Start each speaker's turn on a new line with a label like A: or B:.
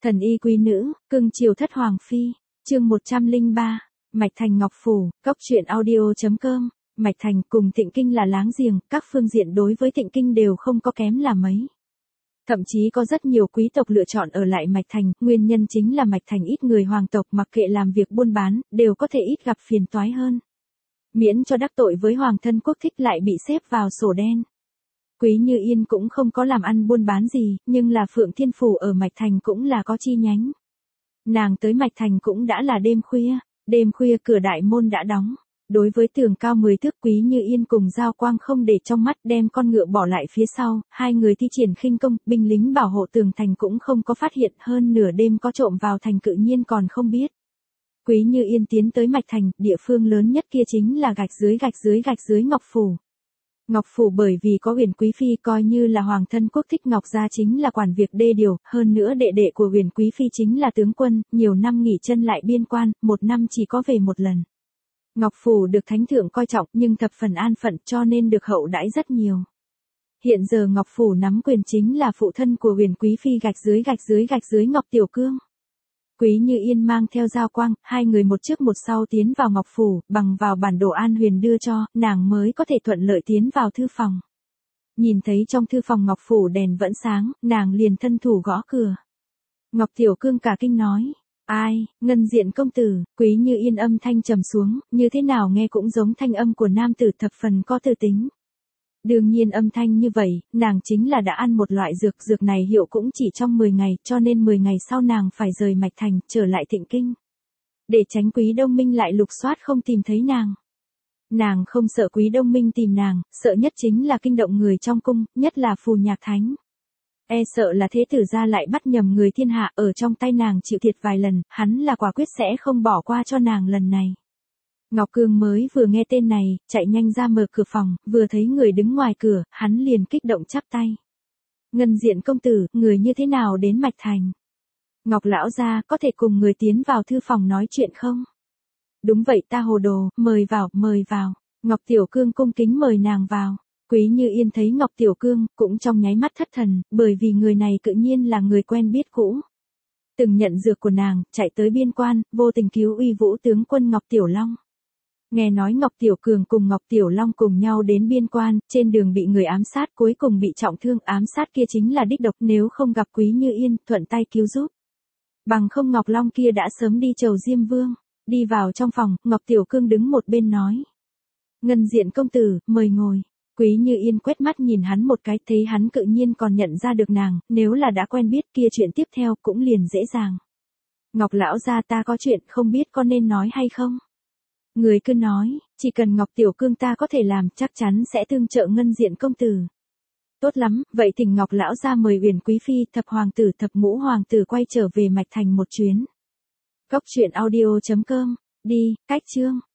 A: Thần y quý nữ, cưng chiều thất hoàng phi, chương 103, Mạch Thành Ngọc Phủ, cốc truyện audio.com, Mạch Thành cùng Thịnh Kinh là láng giềng, các phương diện đối với Thịnh Kinh đều không có kém là mấy. Thậm chí có rất nhiều quý tộc lựa chọn ở lại Mạch Thành, nguyên nhân chính là Mạch Thành ít người hoàng tộc mặc kệ làm việc buôn bán, đều có thể ít gặp phiền toái hơn. Miễn cho đắc tội với hoàng thân quốc thích lại bị xếp vào sổ đen. Quý Như Yên cũng không có làm ăn buôn bán gì, nhưng là Phượng Thiên Phủ ở Mạch Thành cũng là có chi nhánh. Nàng tới Mạch Thành cũng đã là đêm khuya cửa đại môn đã đóng. Đối với tường cao 10 thước, Quý Như Yên cùng Giao Quang không để trong mắt, đem con ngựa bỏ lại phía sau, hai người thi triển khinh công, binh lính bảo hộ tường thành cũng không có phát hiện, hơn nửa đêm có trộm vào thành cự nhiên còn không biết. Quý Như Yên tiến tới Mạch Thành, địa phương lớn nhất kia chính là gạch dưới Ngọc Phủ. Ngọc Phủ bởi vì có Huyền Quý Phi coi như là hoàng thân quốc thích, Ngọc gia chính là quản việc đê điều, hơn nữa đệ đệ của Huyền Quý Phi chính là tướng quân, nhiều năm nghỉ chân lại biên quan, một năm chỉ có về một lần. Ngọc Phủ được thánh thượng coi trọng nhưng thập phần an phận cho nên được hậu đãi rất nhiều. Hiện giờ Ngọc Phủ nắm quyền chính là phụ thân của Huyền Quý Phi gạch dưới Ngọc Tiểu Cương. Quý Như Yên mang theo Giao Quang, hai người một trước một sau tiến vào Ngọc Phủ, bằng vào bản đồ An Huyền đưa cho, nàng mới có thể thuận lợi tiến vào thư phòng. Nhìn thấy trong thư phòng Ngọc Phủ đèn vẫn sáng, nàng liền thân thủ gõ cửa. Ngọc Tiểu Cương cả kinh nói, ai, Ngân Diện công tử. Quý Như Yên âm thanh trầm xuống, như thế nào nghe cũng giống thanh âm của nam tử thập phần có tư tính. Đương nhiên âm thanh như vậy, nàng chính là đã ăn một loại dược này hiệu cũng chỉ trong 10 ngày, cho nên 10 ngày sau nàng phải rời Mạch Thành, trở lại Thịnh Kinh. Để tránh Quý Đông Minh lại lục soát không tìm thấy nàng. Nàng không sợ Quý Đông Minh tìm nàng, sợ nhất chính là kinh động người trong cung, nhất là Phù Nhạc Thánh. Sợ là thế tử gia lại bắt nhầm người thiên hạ, ở trong tay nàng chịu thiệt vài lần, hắn là quả quyết sẽ không bỏ qua cho nàng lần này. Ngọc Cương mới vừa nghe tên này, chạy nhanh ra mở cửa phòng, vừa thấy người đứng ngoài cửa, hắn liền kích động chắp tay. Ngân Diện công tử, người như thế nào đến Mạch Thành? Ngọc lão gia, có thể cùng người tiến vào thư phòng nói chuyện không? Đúng vậy, ta hồ đồ, mời vào. Ngọc Tiểu Cương cung kính mời nàng vào. Quý Như Yên thấy Ngọc Tiểu Cương, cũng trong nháy mắt thất thần, bởi vì người này tự nhiên là người quen biết cũ. Từng nhận dược của nàng, chạy tới biên quan, vô tình cứu uy vũ tướng quân Ngọc Tiểu Long. Nghe nói Ngọc Tiểu Cường cùng Ngọc Tiểu Long cùng nhau đến biên quan, trên đường bị người ám sát, cuối cùng bị trọng thương, ám sát kia chính là đích độc, nếu không gặp Quý Như Yên, thuận tay cứu giúp. Bằng không Ngọc Long kia đã sớm đi chầu Diêm Vương. Đi vào trong phòng, Ngọc Tiểu Cương đứng một bên nói. Ngân Diện công tử, mời ngồi. Quý Như Yên quét mắt nhìn hắn một cái, thấy hắn tự nhiên còn nhận ra được nàng, nếu là đã quen biết kia chuyện tiếp theo cũng liền dễ dàng. Ngọc lão gia, ta có chuyện không biết có nên nói hay không? Người cứ nói, chỉ cần Ngọc Tiểu Cương ta có thể làm, chắc chắn sẽ tương trợ Ngân Diện công tử. Tốt lắm, vậy thỉnh Ngọc lão gia mời Huyền Quý Phi, thập hoàng tử, thập ngũ hoàng tử quay trở về Mạch Thành một chuyến. Cốc truyện audio.com, đi, cách chương.